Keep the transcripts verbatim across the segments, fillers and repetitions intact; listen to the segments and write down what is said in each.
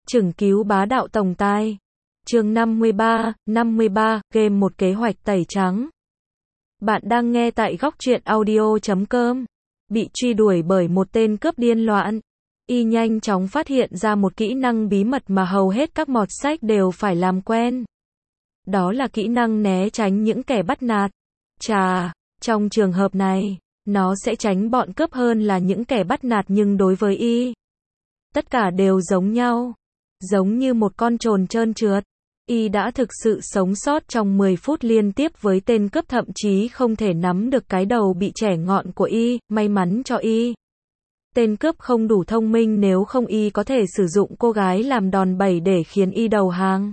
Chừng cứu bá đạo tổng tài. Chương năm mươi ba, năm mươi ba, game một kế hoạch tẩy trắng. Bạn đang nghe tại góc truyện audio chấm com. Bị truy đuổi bởi một tên cướp điên loạn. Y nhanh chóng phát hiện ra một kỹ năng bí mật mà hầu hết các mọt sách đều phải làm quen. Đó là kỹ năng né tránh những kẻ bắt nạt. Chà, trong trường hợp này, nó sẽ tránh bọn cướp hơn là những kẻ bắt nạt, nhưng đối với Y, tất cả đều giống nhau. Giống như một con trồn trơn trượt. Y đã thực sự sống sót trong mười phút liên tiếp với tên cướp, thậm chí không thể nắm được cái đầu bị chẻ ngọn của Y. May mắn cho Y, tên cướp không đủ thông minh, nếu không Y có thể sử dụng cô gái làm đòn bẩy để khiến Y đầu hàng.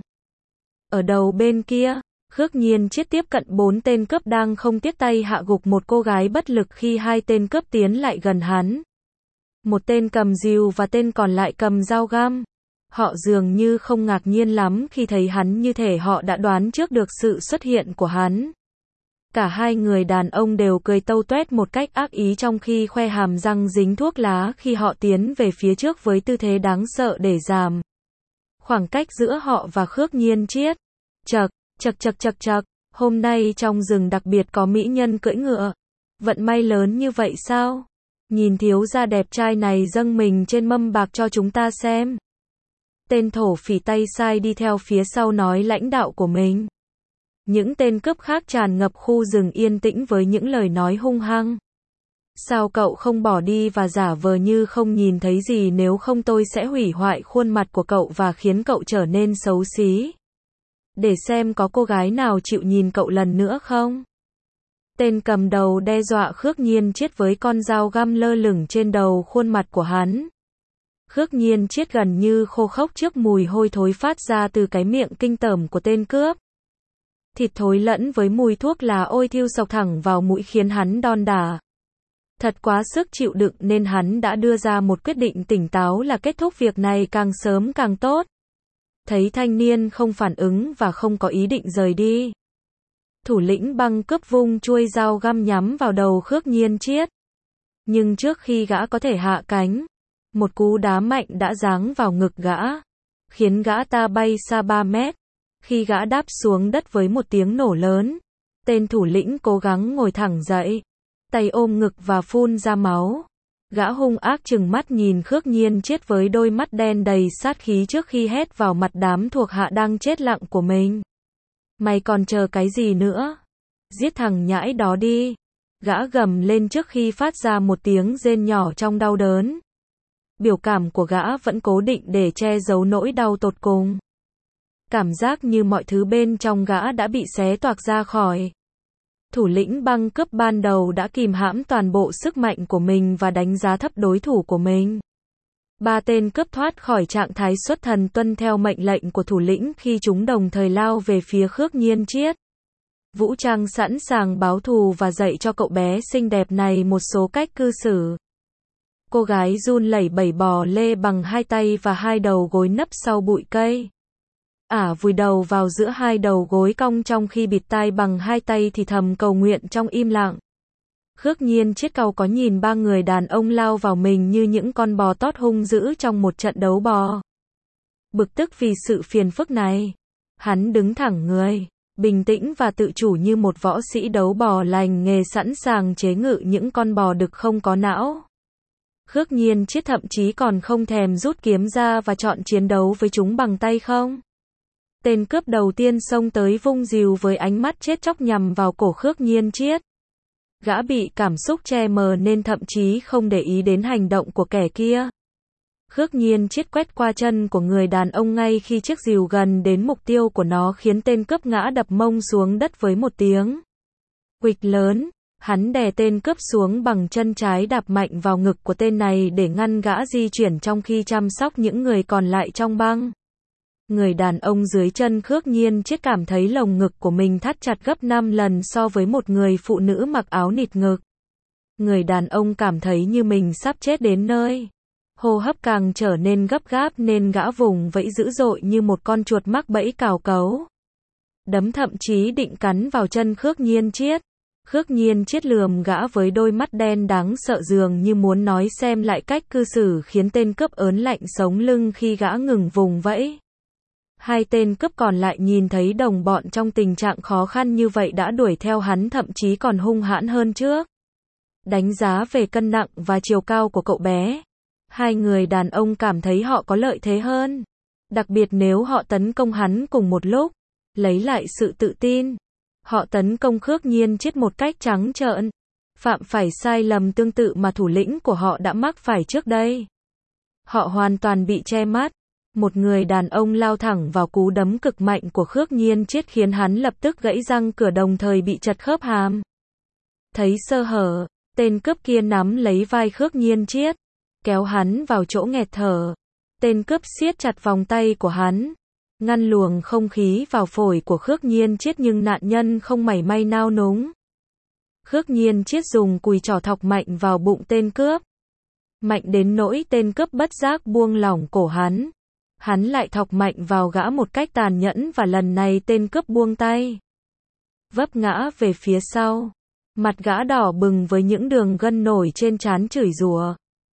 Ở đầu bên kia, Khước Nhiên Chiết tiếp cận bốn tên cướp đang không tiếc tay hạ gục một cô gái bất lực khi hai tên cướp tiến lại gần hắn. Một tên cầm rìu và tên còn lại cầm dao găm. Họ dường như không ngạc nhiên lắm khi thấy hắn, như thể họ đã đoán trước được sự xuất hiện của hắn. Cả hai người đàn ông đều cười tâu tuét một cách ác ý, trong khi khoe hàm răng dính thuốc lá khi họ tiến về phía trước với tư thế đáng sợ để giảm khoảng cách giữa họ và Khước Nhiên Chiết. Chậc, chậc chậc chậc chậc, hôm nay trong rừng đặc biệt có mỹ nhân cưỡi ngựa. Vận may lớn như vậy sao? Nhìn thiếu gia đẹp trai này dâng mình trên mâm bạc cho chúng ta xem. Tên thổ phỉ tay sai đi theo phía sau nói lãnh đạo của mình. Những tên cướp khác tràn ngập khu rừng yên tĩnh với những lời nói hung hăng. Sao cậu không bỏ đi và giả vờ như không nhìn thấy gì, nếu không tôi sẽ hủy hoại khuôn mặt của cậu và khiến cậu trở nên xấu xí. Để xem có cô gái nào chịu nhìn cậu lần nữa không? Tên cầm đầu đe dọa Khước Nhiên Chiết với con dao găm lơ lửng trên đầu khuôn mặt của hắn. Khước Nhiên Chiết gần như khô khốc trước mùi hôi thối phát ra từ cái miệng kinh tởm của tên cướp. Thịt thối lẫn với mùi thuốc lá ôi thiêu sộc thẳng vào mũi khiến hắn đon đả. Thật quá sức chịu đựng nên hắn đã đưa ra một quyết định tỉnh táo là kết thúc việc này càng sớm càng tốt. Thấy thanh niên không phản ứng và không có ý định rời đi, thủ lĩnh băng cướp vung chuôi dao găm nhắm vào đầu Khước Nhiên Chiết. Nhưng trước khi gã có thể hạ cánh, một cú đá mạnh đã giáng vào ngực gã, khiến gã ta bay xa ba mét. Khi gã đáp xuống đất với một tiếng nổ lớn, tên thủ lĩnh cố gắng ngồi thẳng dậy, tay ôm ngực và phun ra máu. Gã hung ác trừng mắt nhìn Khước Nhiên Chiết với đôi mắt đen đầy sát khí trước khi hét vào mặt đám thuộc hạ đang chết lặng của mình. Mày còn chờ cái gì nữa? Giết thằng nhãi đó đi. Gã gầm lên trước khi phát ra một tiếng rên nhỏ trong đau đớn. Biểu cảm của gã vẫn cố định để che giấu nỗi đau tột cùng. Cảm giác như mọi thứ bên trong gã đã bị xé toạc ra khỏi. Thủ lĩnh băng cướp ban đầu đã kìm hãm toàn bộ sức mạnh của mình và đánh giá thấp đối thủ của mình. Ba tên cướp thoát khỏi trạng thái xuất thần tuân theo mệnh lệnh của thủ lĩnh khi chúng đồng thời lao về phía Khước Nhiên Chiết. Vũ trang sẵn sàng báo thù và dạy cho cậu bé xinh đẹp này một số cách cư xử. Cô gái run lẩy bẩy bò lê bằng hai tay và hai đầu gối nấp sau bụi cây. Ả vùi đầu vào giữa hai đầu gối cong trong khi bịt tai bằng hai tay thì thầm cầu nguyện trong im lặng. Khước Nhiên Chiết cau có nhìn ba người đàn ông lao vào mình như những con bò tót hung dữ trong một trận đấu bò. Bực tức vì sự phiền phức này, hắn đứng thẳng người, bình tĩnh và tự chủ như một võ sĩ đấu bò lành nghề sẵn sàng chế ngự những con bò đực không có não. Khước Nhiên Chiết thậm chí còn không thèm rút kiếm ra và chọn chiến đấu với chúng bằng tay không. Tên cướp đầu tiên xông tới vung rìu với ánh mắt chết chóc nhằm vào cổ Khước Nhiên Chiết. Gã bị cảm xúc che mờ nên thậm chí không để ý đến hành động của kẻ kia. Khước Nhiên Chiết quét qua chân của người đàn ông ngay khi chiếc rìu gần đến mục tiêu của nó, khiến tên cướp ngã đập mông xuống đất với một tiếng huỵch lớn. Hắn đè tên cướp xuống bằng chân trái, đạp mạnh vào ngực của tên này để ngăn gã di chuyển trong khi chăm sóc những người còn lại trong băng. Người đàn ông dưới chân Khước Nhiên Chiết cảm thấy lồng ngực của mình thắt chặt gấp năm lần so với một người phụ nữ mặc áo nịt ngực. Người đàn ông cảm thấy như mình sắp chết đến nơi. Hô hấp càng trở nên gấp gáp nên gã vùng vẫy dữ dội như một con chuột mắc bẫy cào cấu. Đấm thậm chí định cắn vào chân Khước Nhiên Chiết. Khước Nhiên Chiết lườm gã với đôi mắt đen đáng sợ dường như muốn nói xem lại cách cư xử khiến tên cướp ớn lạnh sống lưng khi gã ngừng vùng vẫy. Hai tên cướp còn lại nhìn thấy đồng bọn trong tình trạng khó khăn như vậy đã đuổi theo hắn, thậm chí còn hung hãn hơn trước. Đánh giá về cân nặng và chiều cao của cậu bé, hai người đàn ông cảm thấy họ có lợi thế hơn. Đặc biệt nếu họ tấn công hắn cùng một lúc, lấy lại sự tự tin. Họ tấn công Khước Nhiên Chiết một cách trắng trợn, phạm phải sai lầm tương tự mà thủ lĩnh của họ đã mắc phải trước đây. Họ hoàn toàn bị che mắt. Một người đàn ông lao thẳng vào cú đấm cực mạnh của Khước Nhiên Chiết khiến hắn lập tức gãy răng cửa đồng thời bị chật khớp hàm. Thấy sơ hở, tên cướp kia nắm lấy vai Khước Nhiên Chiết, kéo hắn vào chỗ nghẹt thở. Tên cướp siết chặt vòng tay của hắn, ngăn luồng không khí vào phổi của Khước Nhiên Chiết, nhưng nạn nhân không mảy may nao núng. Khước Nhiên Chiết dùng cùi trỏ thọc mạnh vào bụng tên cướp. Mạnh đến nỗi tên cướp bất giác buông lỏng cổ hắn. Hắn lại thọc mạnh vào gã một cách tàn nhẫn và lần này tên cướp buông tay, vấp ngã về phía sau. Mặt gã đỏ bừng với những đường gân nổi trên trán, chửi rủa.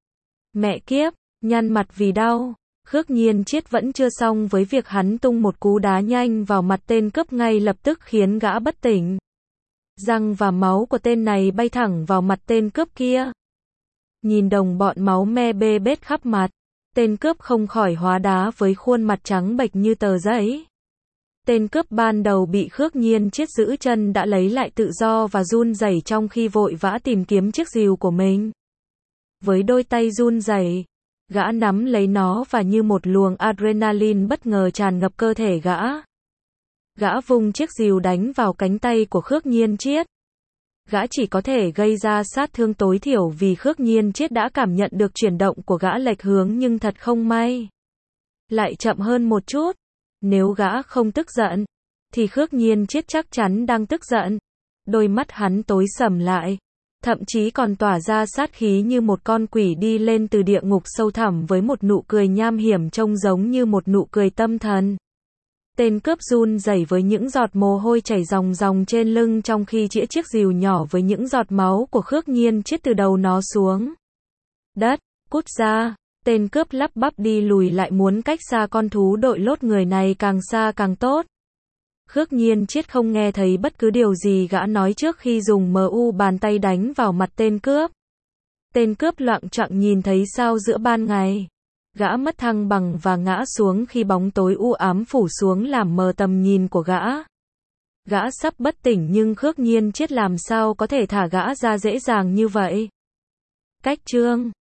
Mẹ kiếp, nhăn mặt vì đau. Khước Nhiên Chiết vẫn chưa xong với việc hắn tung một cú đá nhanh vào mặt tên cướp ngay lập tức khiến gã bất tỉnh. Răng và máu của tên này bay thẳng vào mặt tên cướp kia. Nhìn đồng bọn máu me bê bết khắp mặt, tên cướp không khỏi hóa đá với khuôn mặt trắng bệch như tờ giấy. Tên cướp ban đầu bị Khước Nhiên Chiết giữ chân đã lấy lại tự do và run rẩy trong khi vội vã tìm kiếm chiếc rìu của mình. Với đôi tay run rẩy, gã nắm lấy nó và như một luồng adrenaline bất ngờ tràn ngập cơ thể gã. Gã vung chiếc rìu đánh vào cánh tay của Khước Nhiên Chiết. Gã chỉ có thể gây ra sát thương tối thiểu vì Khước Nhiên Chiết đã cảm nhận được chuyển động của gã lệch hướng, nhưng thật không may, lại chậm hơn một chút. Nếu gã không tức giận, thì Khước Nhiên Chiết chắc chắn đang tức giận. Đôi mắt hắn tối sầm lại, thậm chí còn tỏa ra sát khí như một con quỷ đi lên từ địa ngục sâu thẳm với một nụ cười nham hiểm trông giống như một nụ cười tâm thần. Tên cướp run rẩy với những giọt mồ hôi chảy ròng ròng trên lưng trong khi chĩa chiếc rìu nhỏ với những giọt máu của Khước Nhiên Chiết từ đầu nó xuống đất. Cút ra. Tên cướp lắp bắp đi lùi lại, muốn cách xa con thú đội lốt người này càng xa càng tốt. Khước Nhiên Chiết không nghe thấy bất cứ điều gì gã nói trước khi dùng mu bàn tay đánh vào mặt tên cướp. Tên cướp loạng choạng nhìn thấy sao giữa ban ngày. Gã mất thăng bằng và ngã xuống khi bóng tối u ám phủ xuống làm mờ tầm nhìn của gã. Gã sắp bất tỉnh nhưng Khước Nhiên Chiết làm sao có thể thả gã ra dễ dàng như vậy. Cách chương